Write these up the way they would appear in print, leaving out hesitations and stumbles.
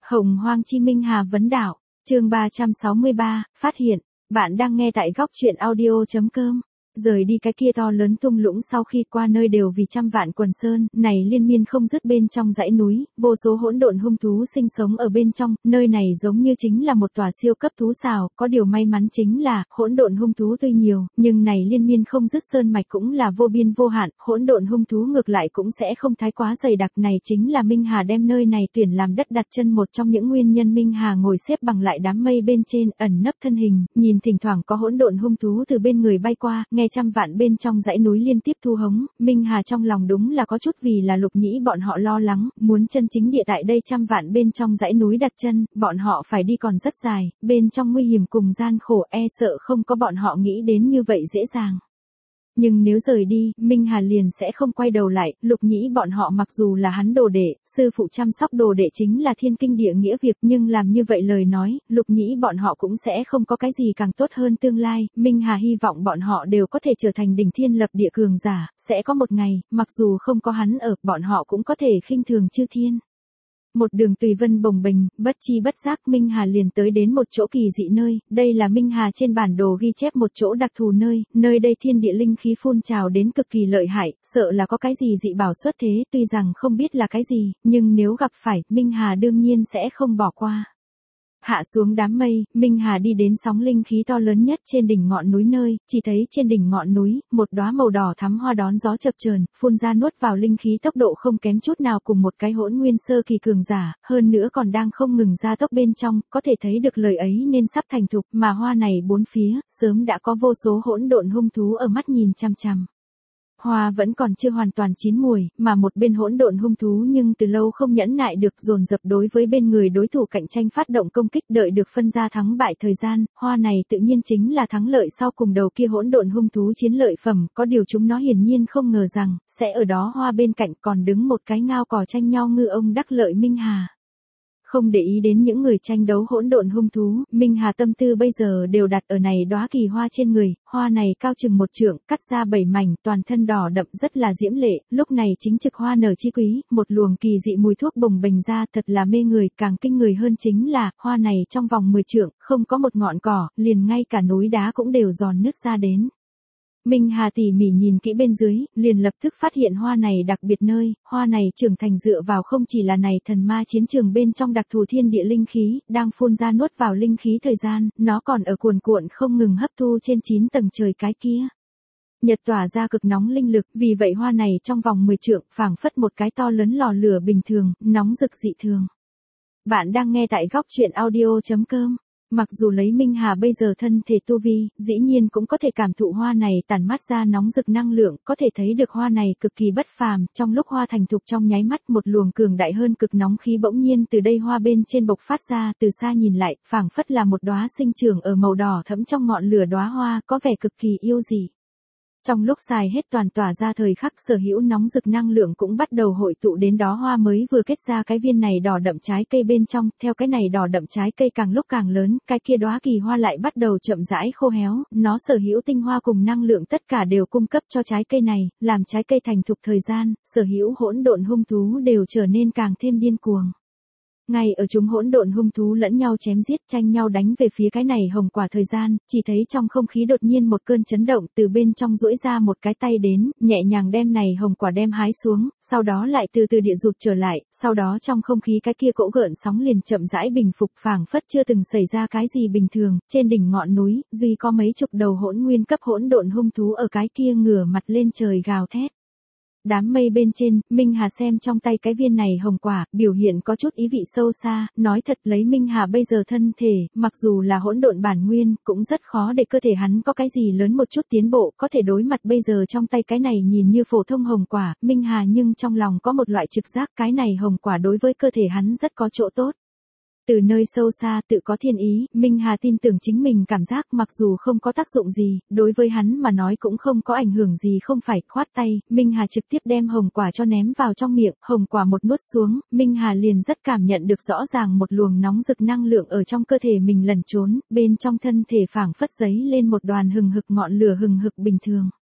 Hồng Hoang Chi Minh Hà vấn đảo, chương 363, phát hiện, bạn đang nghe tại góc truyện audio.com. Rời đi cái kia to lớn thung lũng sau khi qua nơi đều vì trăm vạn quần sơn, này liên miên không dứt bên trong dãy núi, vô số hỗn độn hung thú sinh sống ở bên trong, nơi này giống như chính là một tòa siêu cấp thú xào, có điều may mắn chính là, hỗn độn hung thú tuy nhiều, nhưng này liên miên không dứt sơn mạch cũng là vô biên vô hạn, hỗn độn hung thú ngược lại cũng sẽ không thái quá dày đặc, này chính là Minh Hà đem nơi này tuyển làm đất đặt chân một trong những nguyên nhân. Minh Hà ngồi xếp bằng lại đám mây bên trên, ẩn nấp thân hình, nhìn thỉnh thoảng có hỗn độn hung thú từ bên người bay qua, nghe trăm vạn bên trong dãy núi liên tiếp thu hống, Minh Hà trong lòng đúng là có chút vì là Lục Nhĩ bọn họ lo lắng, muốn chân chính địa tại đây trăm vạn bên trong dãy núi đặt chân, bọn họ phải đi còn rất dài, bên trong nguy hiểm cùng gian khổ e sợ không có bọn họ nghĩ đến như vậy dễ dàng. Nhưng nếu rời đi, Minh Hà liền sẽ không quay đầu lại, Lục Nhĩ bọn họ mặc dù là hắn đồ đệ, sư phụ chăm sóc đồ đệ chính là thiên kinh địa nghĩa việc, nhưng làm như vậy lời nói, Lục Nhĩ bọn họ cũng sẽ không có cái gì càng tốt hơn tương lai, Minh Hà hy vọng bọn họ đều có thể trở thành đỉnh thiên lập địa cường giả, sẽ có một ngày, mặc dù không có hắn ở, bọn họ cũng có thể khinh thường chư thiên. Một đường tùy vân bồng bềnh, bất chi bất giác Minh Hà liền tới đến một chỗ kỳ dị nơi, đây là Minh Hà trên bản đồ ghi chép một chỗ đặc thù nơi đây thiên địa linh khí phun trào đến cực kỳ lợi hại, sợ là có cái gì dị bảo xuất thế, tuy rằng không biết là cái gì, nhưng nếu gặp phải, Minh Hà đương nhiên sẽ không bỏ qua. Hạ xuống đám mây, Minh Hà đi đến sóng linh khí to lớn nhất trên đỉnh ngọn núi nơi, chỉ thấy trên đỉnh ngọn núi, một đóa màu đỏ thắm hoa đón gió chập chờn, phun ra nuốt vào linh khí tốc độ không kém chút nào cùng một cái hỗn nguyên sơ kỳ cường giả, hơn nữa còn đang không ngừng ra tốc bên trong, có thể thấy được lời ấy nên sắp thành thục, mà hoa này bốn phía, sớm đã có vô số hỗn độn hung thú ở mắt nhìn chằm chằm. Hoa vẫn còn chưa hoàn toàn chín mùi, mà một bên hỗn độn hung thú nhưng từ lâu không nhẫn nại được dồn dập đối với bên người đối thủ cạnh tranh phát động công kích, đợi được phân ra thắng bại thời gian, hoa này tự nhiên chính là thắng lợi sau cùng đầu kia hỗn độn hung thú chiến lợi phẩm, có điều chúng nó hiển nhiên không ngờ rằng, sẽ ở đó hoa bên cạnh còn đứng một cái ngao cò tranh nhau ngư ông đắc lợi Minh Hà. Không để ý đến những người tranh đấu hỗn độn hung thú, Minh Hà tâm tư bây giờ đều đặt ở này đóa kỳ hoa trên người, hoa này cao chừng một trượng, cắt ra 7 mảnh, toàn thân đỏ đậm rất là diễm lệ, lúc này chính trực hoa nở chi quý, một luồng kỳ dị mùi thuốc bồng bềnh ra thật là mê người, càng kinh người hơn chính là, hoa này trong vòng 10 trượng, không có một ngọn cỏ, liền ngay cả núi đá cũng đều giòn nứt ra đến. Minh Hà tỉ mỉ nhìn kỹ bên dưới, liền lập tức phát hiện hoa này đặc biệt nơi, hoa này trưởng thành dựa vào không chỉ là này thần ma chiến trường bên trong đặc thù thiên địa linh khí, đang phun ra nuốt vào linh khí thời gian, nó còn ở cuồn cuộn không ngừng hấp thu trên 9 tầng trời cái kia. Nhật tỏa ra cực nóng linh lực, vì vậy hoa này trong vòng 10 trượng, phảng phất một cái to lớn lò lửa bình thường, nóng rực dị thường. Bạn đang nghe tại góc truyện audio.com. Mặc dù lấy Minh Hà bây giờ thân thể tu vi, dĩ nhiên cũng có thể cảm thụ hoa này tản mát ra nóng rực năng lượng, có thể thấy được hoa này cực kỳ bất phàm, trong lúc hoa thành thục trong nháy mắt một luồng cường đại hơn cực nóng khí bỗng nhiên từ đây hoa bên trên bộc phát ra, từ xa nhìn lại, phảng phất là một đóa sinh trưởng ở màu đỏ thẫm trong ngọn lửa đóa hoa, có vẻ cực kỳ yêu dị. Trong lúc xài hết toàn tỏa ra thời khắc sở hữu nóng rực năng lượng cũng bắt đầu hội tụ đến đó hoa mới vừa kết ra cái viên này đỏ đậm trái cây bên trong, theo cái này đỏ đậm trái cây càng lúc càng lớn, cái kia đóa kỳ hoa lại bắt đầu chậm rãi khô héo, nó sở hữu tinh hoa cùng năng lượng tất cả đều cung cấp cho trái cây này, làm trái cây thành thục thời gian, sở hữu hỗn độn hung thú đều trở nên càng thêm điên cuồng. Ngay ở chúng hỗn độn hung thú lẫn nhau chém giết tranh nhau đánh về phía cái này hồng quả thời gian, chỉ thấy trong không khí đột nhiên một cơn chấn động từ bên trong duỗi ra một cái tay đến, nhẹ nhàng đem này hồng quả đem hái xuống, sau đó lại từ từ địa rụt trở lại, sau đó trong không khí cái kia cỗ gợn sóng liền chậm rãi bình phục phảng phất chưa từng xảy ra cái gì bình thường, trên đỉnh ngọn núi, duy có mấy chục đầu hỗn nguyên cấp hỗn độn hung thú ở cái kia ngửa mặt lên trời gào thét. Đám mây bên trên, Minh Hà xem trong tay cái viên này hồng quả, biểu hiện có chút ý vị sâu xa, nói thật lấy Minh Hà bây giờ thân thể, mặc dù là hỗn độn bản nguyên, cũng rất khó để cơ thể hắn có cái gì lớn một chút tiến bộ, có thể đối mặt bây giờ trong tay cái này nhìn như phổ thông hồng quả, Minh Hà nhưng trong lòng có một loại trực giác cái này hồng quả đối với cơ thể hắn rất có chỗ tốt. Từ nơi sâu xa tự có thiên ý, Minh Hà tin tưởng chính mình cảm giác mặc dù không có tác dụng gì, đối với hắn mà nói cũng không có ảnh hưởng gì không phải, khoát tay, Minh Hà trực tiếp đem hồng quả cho ném vào trong miệng, hồng quả một nuốt xuống, Minh Hà liền rất cảm nhận được rõ ràng một luồng nóng rực năng lượng ở trong cơ thể mình lẩn trốn, bên trong thân thể phảng phất giấy lên một đoàn hừng hực ngọn lửa hừng hực bình thường.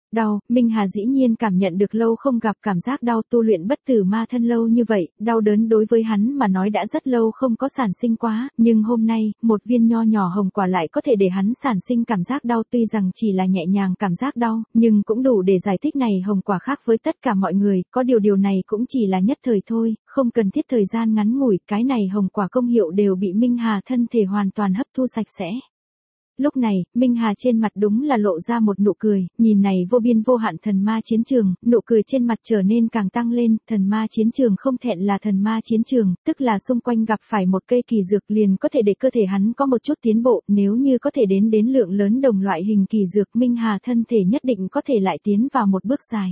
Đau, Minh Hà dĩ nhiên cảm nhận được lâu không gặp cảm giác đau, tu luyện bất tử ma thân lâu như vậy, đau đớn đối với hắn mà nói đã rất lâu không có sản sinh quá, nhưng hôm nay, một viên nho nhỏ hồng quả lại có thể để hắn sản sinh cảm giác đau, tuy rằng chỉ là nhẹ nhàng cảm giác đau, nhưng cũng đủ để giải thích này hồng quả khác với tất cả mọi người, có điều này cũng chỉ là nhất thời thôi, không cần thiết thời gian ngắn ngủi, cái này hồng quả công hiệu đều bị Minh Hà thân thể hoàn toàn hấp thu sạch sẽ. Lúc này, Minh Hà trên mặt đúng là lộ ra một nụ cười, nhìn này vô biên vô hạn thần ma chiến trường, nụ cười trên mặt trở nên càng tăng lên, thần ma chiến trường không thẹn là thần ma chiến trường, tức là xung quanh gặp phải một cây kỳ dược liền có thể để cơ thể hắn có một chút tiến bộ, nếu như có thể đến lượng lớn đồng loại hình kỳ dược, Minh Hà thân thể nhất định có thể lại tiến vào một bước dài.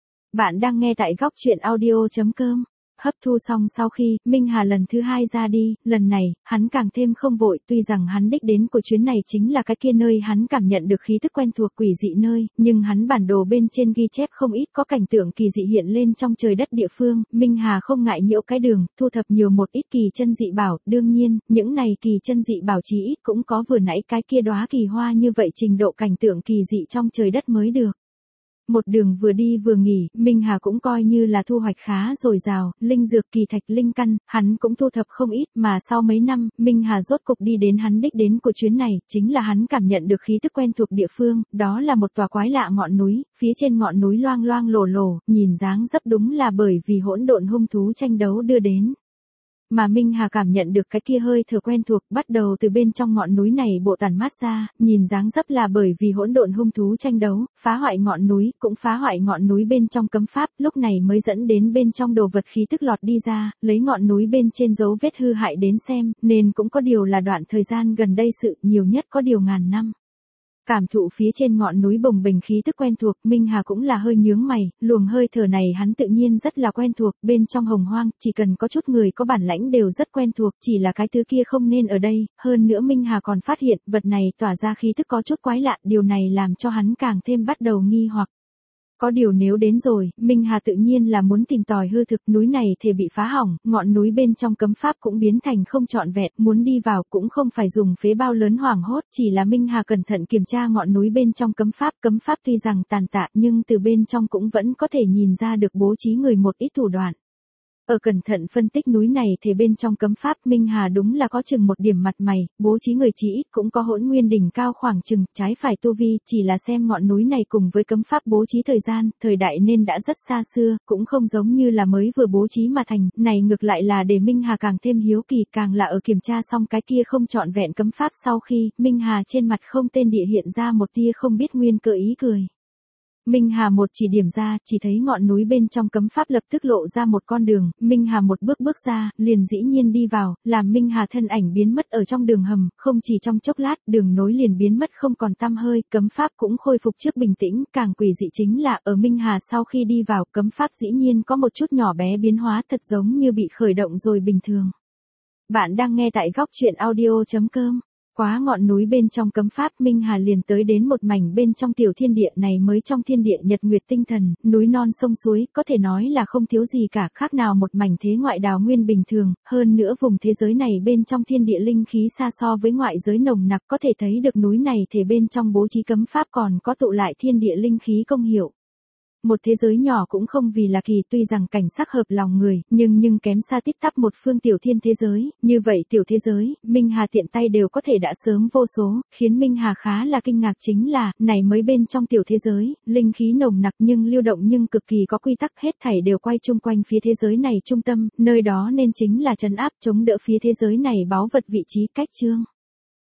Bạn đang nghe tại góc truyện audio.com. Hấp thu xong sau khi, Minh Hà lần thứ hai ra đi, lần này, hắn càng thêm không vội, tuy rằng hắn đích đến của chuyến này chính là cái kia nơi hắn cảm nhận được khí tức quen thuộc quỷ dị nơi, nhưng hắn bản đồ bên trên ghi chép không ít có cảnh tượng kỳ dị hiện lên trong trời đất địa phương, Minh Hà không ngại nhiễu cái đường, thu thập nhiều một ít kỳ chân dị bảo, đương nhiên, những này kỳ chân dị bảo chí ít cũng có vừa nãy cái kia đóa kỳ hoa như vậy trình độ cảnh tượng kỳ dị trong trời đất mới được. Một đường vừa đi vừa nghỉ, Minh Hà cũng coi như là thu hoạch khá dồi dào, linh dược kỳ thạch linh căn, hắn cũng thu thập không ít, mà sau mấy năm, Minh Hà rốt cục đi đến hắn đích đến của chuyến này, chính là hắn cảm nhận được khí tức quen thuộc địa phương, đó là một tòa quái lạ ngọn núi, phía trên ngọn núi loang loang lổ lổ, nhìn dáng dấp đúng là bởi vì hỗn độn hung thú tranh đấu đưa đến. Mà Minh Hà cảm nhận được cái kia hơi thở quen thuộc, bắt đầu từ bên trong ngọn núi này bộ tản mát ra, nhìn dáng dấp là bởi vì hỗn độn hung thú tranh đấu, phá hoại ngọn núi, cũng phá hoại ngọn núi bên trong cấm pháp, lúc này mới dẫn đến bên trong đồ vật khí tức lọt đi ra, lấy ngọn núi bên trên dấu vết hư hại đến xem, nên cũng có điều là đoạn thời gian gần đây sự, nhiều nhất có điều ngàn năm. Cảm thụ phía trên ngọn núi bồng bềnh khí tức quen thuộc, Minh Hà cũng là hơi nhướng mày, luồng hơi thở này hắn tự nhiên rất là quen thuộc, bên trong hồng hoang, chỉ cần có chút người có bản lãnh đều rất quen thuộc, chỉ là cái thứ kia không nên ở đây, hơn nữa Minh Hà còn phát hiện, vật này tỏa ra khí tức có chút quái lạ, điều này làm cho hắn càng thêm bắt đầu nghi hoặc. Có điều nếu đến rồi, Minh Hà tự nhiên là muốn tìm tòi hư thực, núi này thể bị phá hỏng, ngọn núi bên trong cấm pháp cũng biến thành không trọn vẹn, muốn đi vào cũng không phải dùng phế bao lớn hoảng hốt, chỉ là Minh Hà cẩn thận kiểm tra ngọn núi bên trong cấm pháp tuy rằng tàn tạ nhưng từ bên trong cũng vẫn có thể nhìn ra được bố trí người một ít thủ đoạn. Ở cẩn thận phân tích núi này thì bên trong cấm pháp Minh Hà đúng là có chừng một điểm mặt mày, bố trí người chỉ ít cũng có hỗn nguyên đỉnh cao khoảng chừng, trái phải tu vi, chỉ là xem ngọn núi này cùng với cấm pháp bố trí thời gian, thời đại nên đã rất xa xưa, cũng không giống như là mới vừa bố trí mà thành, này ngược lại là để Minh Hà càng thêm hiếu kỳ, càng là ở kiểm tra xong cái kia không trọn vẹn cấm pháp sau khi, Minh Hà trên mặt không tên địa hiện ra một tia không biết nguyên cơ ý cười. Minh Hà một chỉ điểm ra, chỉ thấy ngọn núi bên trong cấm pháp lập tức lộ ra một con đường, Minh Hà một bước ra, liền dĩ nhiên đi vào, làm Minh Hà thân ảnh biến mất ở trong đường hầm, không chỉ trong chốc lát, đường nối liền biến mất không còn tăm hơi, cấm pháp cũng khôi phục trước bình tĩnh, càng quỷ dị chính là ở Minh Hà sau khi đi vào, cấm pháp dĩ nhiên có một chút nhỏ bé biến hóa thật giống như bị khởi động rồi bình thường. Bạn đang nghe tại góc truyện audio.com. Quá ngọn núi bên trong cấm pháp Minh Hà liền tới đến một mảnh bên trong tiểu thiên địa này mới trong thiên địa nhật nguyệt tinh thần, núi non sông suối, có thể nói là không thiếu gì cả khác nào một mảnh thế ngoại đào nguyên bình thường, hơn nữa vùng thế giới này bên trong thiên địa linh khí xa so với ngoại giới nồng nặc có thể thấy được núi này thể bên trong bố trí cấm pháp còn có tụ lại thiên địa linh khí công hiệu. Một thế giới nhỏ cũng không vì là kỳ tuy rằng cảnh sắc hợp lòng người, nhưng kém xa tít tắp một phương tiểu thiên thế giới, như vậy tiểu thế giới, Minh Hà tiện tay đều có thể đã sớm vô số, khiến Minh Hà khá là kinh ngạc chính là, này mới bên trong tiểu thế giới, linh khí nồng nặc nhưng lưu động nhưng cực kỳ có quy tắc hết thảy đều quay chung quanh phía thế giới này trung tâm, nơi đó nên chính là trấn áp chống đỡ phía thế giới này báu vật vị trí cách chương.